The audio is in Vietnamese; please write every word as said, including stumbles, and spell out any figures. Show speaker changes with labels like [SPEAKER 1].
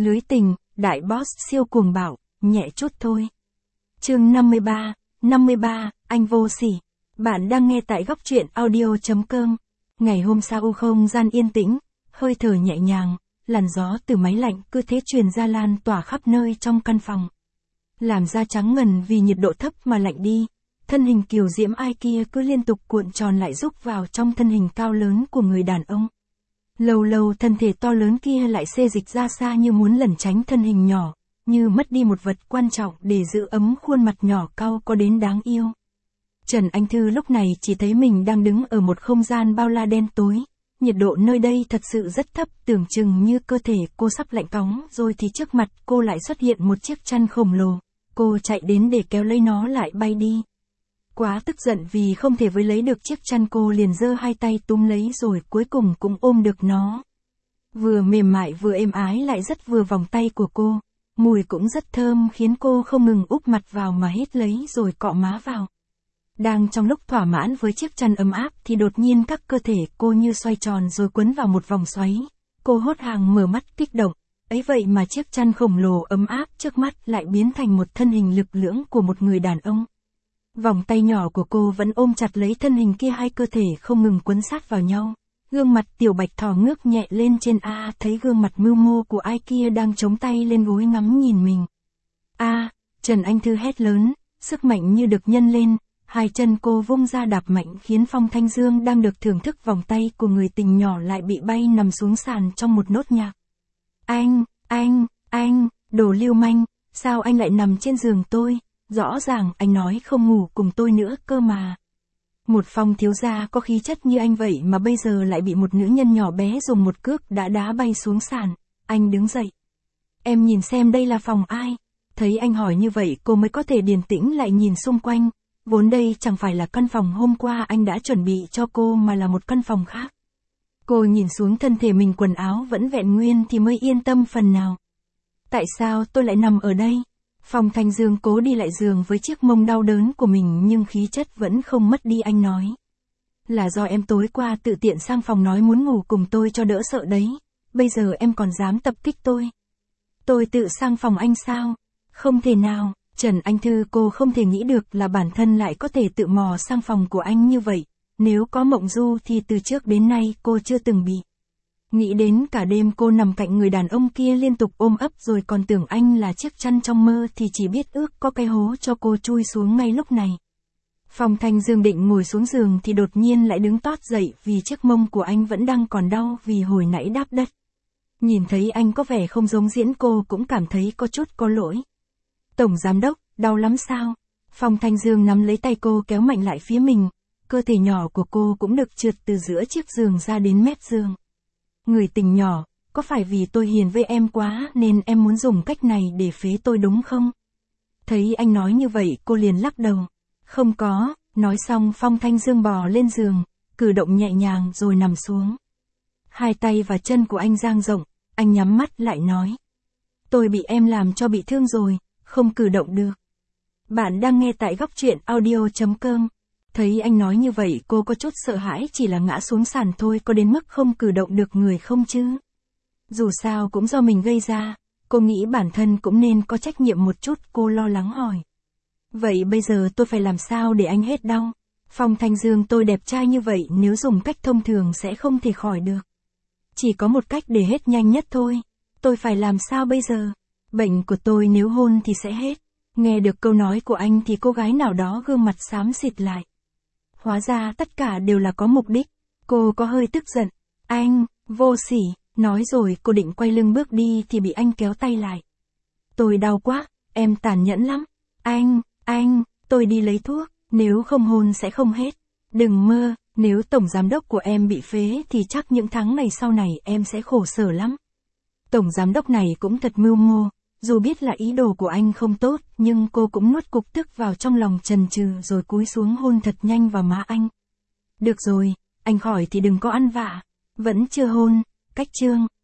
[SPEAKER 1] Lưới tình, đại boss siêu cuồng bạo, nhẹ chút thôi. Chương năm mươi ba, năm mươi ba, anh vô sỉ. Bạn đang nghe tại góc truyện audio.com. Ngày hôm sau không gian yên tĩnh, hơi thở nhẹ nhàng, làn gió từ máy lạnh cứ thế truyền ra lan tỏa khắp nơi trong căn phòng. Làm da trắng ngần vì nhiệt độ thấp mà lạnh đi, thân hình kiều diễm ai kia cứ liên tục cuộn tròn lại rúc vào trong thân hình cao lớn của người đàn ông. Lâu lâu thân thể to lớn kia lại xê dịch ra xa như muốn lẩn tránh thân hình nhỏ, như mất đi một vật quan trọng để giữ ấm khuôn mặt nhỏ cau có đến đáng yêu. Trần Anh Thư lúc này chỉ thấy mình đang đứng ở một không gian bao la đen tối, nhiệt độ nơi đây thật sự rất thấp, tưởng chừng như cơ thể cô sắp lạnh cóng rồi thì trước mặt cô lại xuất hiện một chiếc chăn khổng lồ, cô chạy đến để kéo lấy nó lại bay đi. Quá tức giận vì không thể với lấy được chiếc chăn, cô liền giơ hai tay túm lấy rồi cuối cùng cũng ôm được nó. Vừa mềm mại vừa êm ái lại rất vừa vòng tay của cô, mùi cũng rất thơm khiến cô không ngừng úp mặt vào mà hít lấy rồi cọ má vào. Đang trong lúc thỏa mãn với chiếc chăn ấm áp thì đột nhiên các cơ thể cô như xoay tròn rồi quấn vào một vòng xoáy. Cô hốt hoảng mở mắt kích động, ấy vậy mà chiếc chăn khổng lồ ấm áp trước mắt lại biến thành một thân hình lực lưỡng của một người đàn ông. Vòng tay nhỏ của cô vẫn ôm chặt lấy thân hình kia, hai cơ thể không ngừng quấn sát vào nhau. Gương mặt tiểu bạch thỏ ngước nhẹ lên trên, a à, thấy gương mặt mưu mô của ai kia đang chống tay lên gối ngắm nhìn mình. A, à, Trần Anh Thư hét lớn, sức mạnh như được nhân lên, hai chân cô vung ra đạp mạnh khiến Phong Thanh Dương đang được thưởng thức vòng tay của người tình nhỏ lại bị bay nằm xuống sàn trong một nốt nhạc. Anh, anh, anh, đồ lưu manh, sao anh lại nằm trên giường tôi? Rõ ràng anh nói không ngủ cùng tôi nữa cơ mà. Một Phong thiếu gia có khí chất như anh vậy mà bây giờ lại bị một nữ nhân nhỏ bé dùng một cước đã đá bay xuống sàn. Anh đứng dậy. Em nhìn xem đây là phòng ai? Thấy anh hỏi như vậy cô mới có thể điềm tĩnh lại nhìn xung quanh. Vốn đây chẳng phải là căn phòng hôm qua anh đã chuẩn bị cho cô mà là một căn phòng khác. Cô nhìn xuống thân thể mình, quần áo vẫn vẹn nguyên thì mới yên tâm phần nào. Tại sao tôi lại nằm ở đây? Phong Thanh Dương cố đi lại giường với chiếc mông đau đớn của mình nhưng khí chất vẫn không mất đi. Anh nói. Là do em tối qua tự tiện sang phòng nói muốn ngủ cùng tôi cho đỡ sợ đấy. Bây giờ em còn dám tập kích tôi. Tôi tự sang phòng anh sao? Không thể nào. Trần Anh Thư cô không thể nghĩ được là bản thân lại có thể tự mò sang phòng của anh như vậy. Nếu có mộng du thì từ trước đến nay cô chưa từng bị. Nghĩ đến cả đêm cô nằm cạnh người đàn ông kia liên tục ôm ấp rồi còn tưởng anh là chiếc chăn trong mơ thì chỉ biết ước có cái hố cho cô chui xuống ngay lúc này. Phong Thanh Dương định ngồi xuống giường thì đột nhiên lại đứng tót dậy vì chiếc mông của anh vẫn đang còn đau vì hồi nãy đáp đất. Nhìn thấy anh có vẻ không giống diễn cô cũng cảm thấy có chút có lỗi. Tổng giám đốc, đau lắm sao? Phong Thanh Dương nắm lấy tay cô kéo mạnh lại phía mình, cơ thể nhỏ của cô cũng được trượt từ giữa chiếc giường ra đến mép giường. Người tình nhỏ, có phải vì tôi hiền với em quá nên em muốn dùng cách này để phế tôi đúng không? Thấy anh nói như vậy cô liền lắc đầu. Không có, nói xong Phong Thanh Dương bò lên giường, cử động nhẹ nhàng rồi nằm xuống. Hai tay và chân của anh dang rộng, anh nhắm mắt lại nói. Tôi bị em làm cho bị thương rồi, không cử động được. Bạn đang nghe tại góc truyện audio.com. Thấy anh nói như vậy cô có chút sợ hãi, chỉ là ngã xuống sàn thôi có đến mức không cử động được người không chứ? Dù sao cũng do mình gây ra, cô nghĩ bản thân cũng nên có trách nhiệm một chút, cô lo lắng hỏi. Vậy bây giờ tôi phải làm sao để anh hết đau? Phong Thanh Dương, tôi đẹp trai như vậy nếu dùng cách thông thường sẽ không thể khỏi được. Chỉ có một cách để hết nhanh nhất thôi. Tôi phải làm sao bây giờ? Bệnh của tôi nếu hôn thì sẽ hết. Nghe được câu nói của anh thì cô gái nào đó gương mặt xám xịt lại. Hóa ra tất cả đều là có mục đích. Cô có hơi tức giận. Anh, vô sỉ, nói rồi cô định quay lưng bước đi thì bị anh kéo tay lại. Tôi đau quá, em tàn nhẫn lắm. Anh, anh, tôi đi lấy thuốc, nếu không hôn sẽ không hết. Đừng mơ, nếu tổng giám đốc của em bị phế thì chắc những tháng này sau này em sẽ khổ sở lắm. Tổng giám đốc này cũng thật mưu mô. Dù biết là ý đồ của anh không tốt, nhưng cô cũng nuốt cục tức vào trong lòng, chần chừ rồi cúi xuống hôn thật nhanh vào má anh. Được rồi, anh khỏi thì đừng có ăn vạ. Vẫn chưa hôn, cách chương.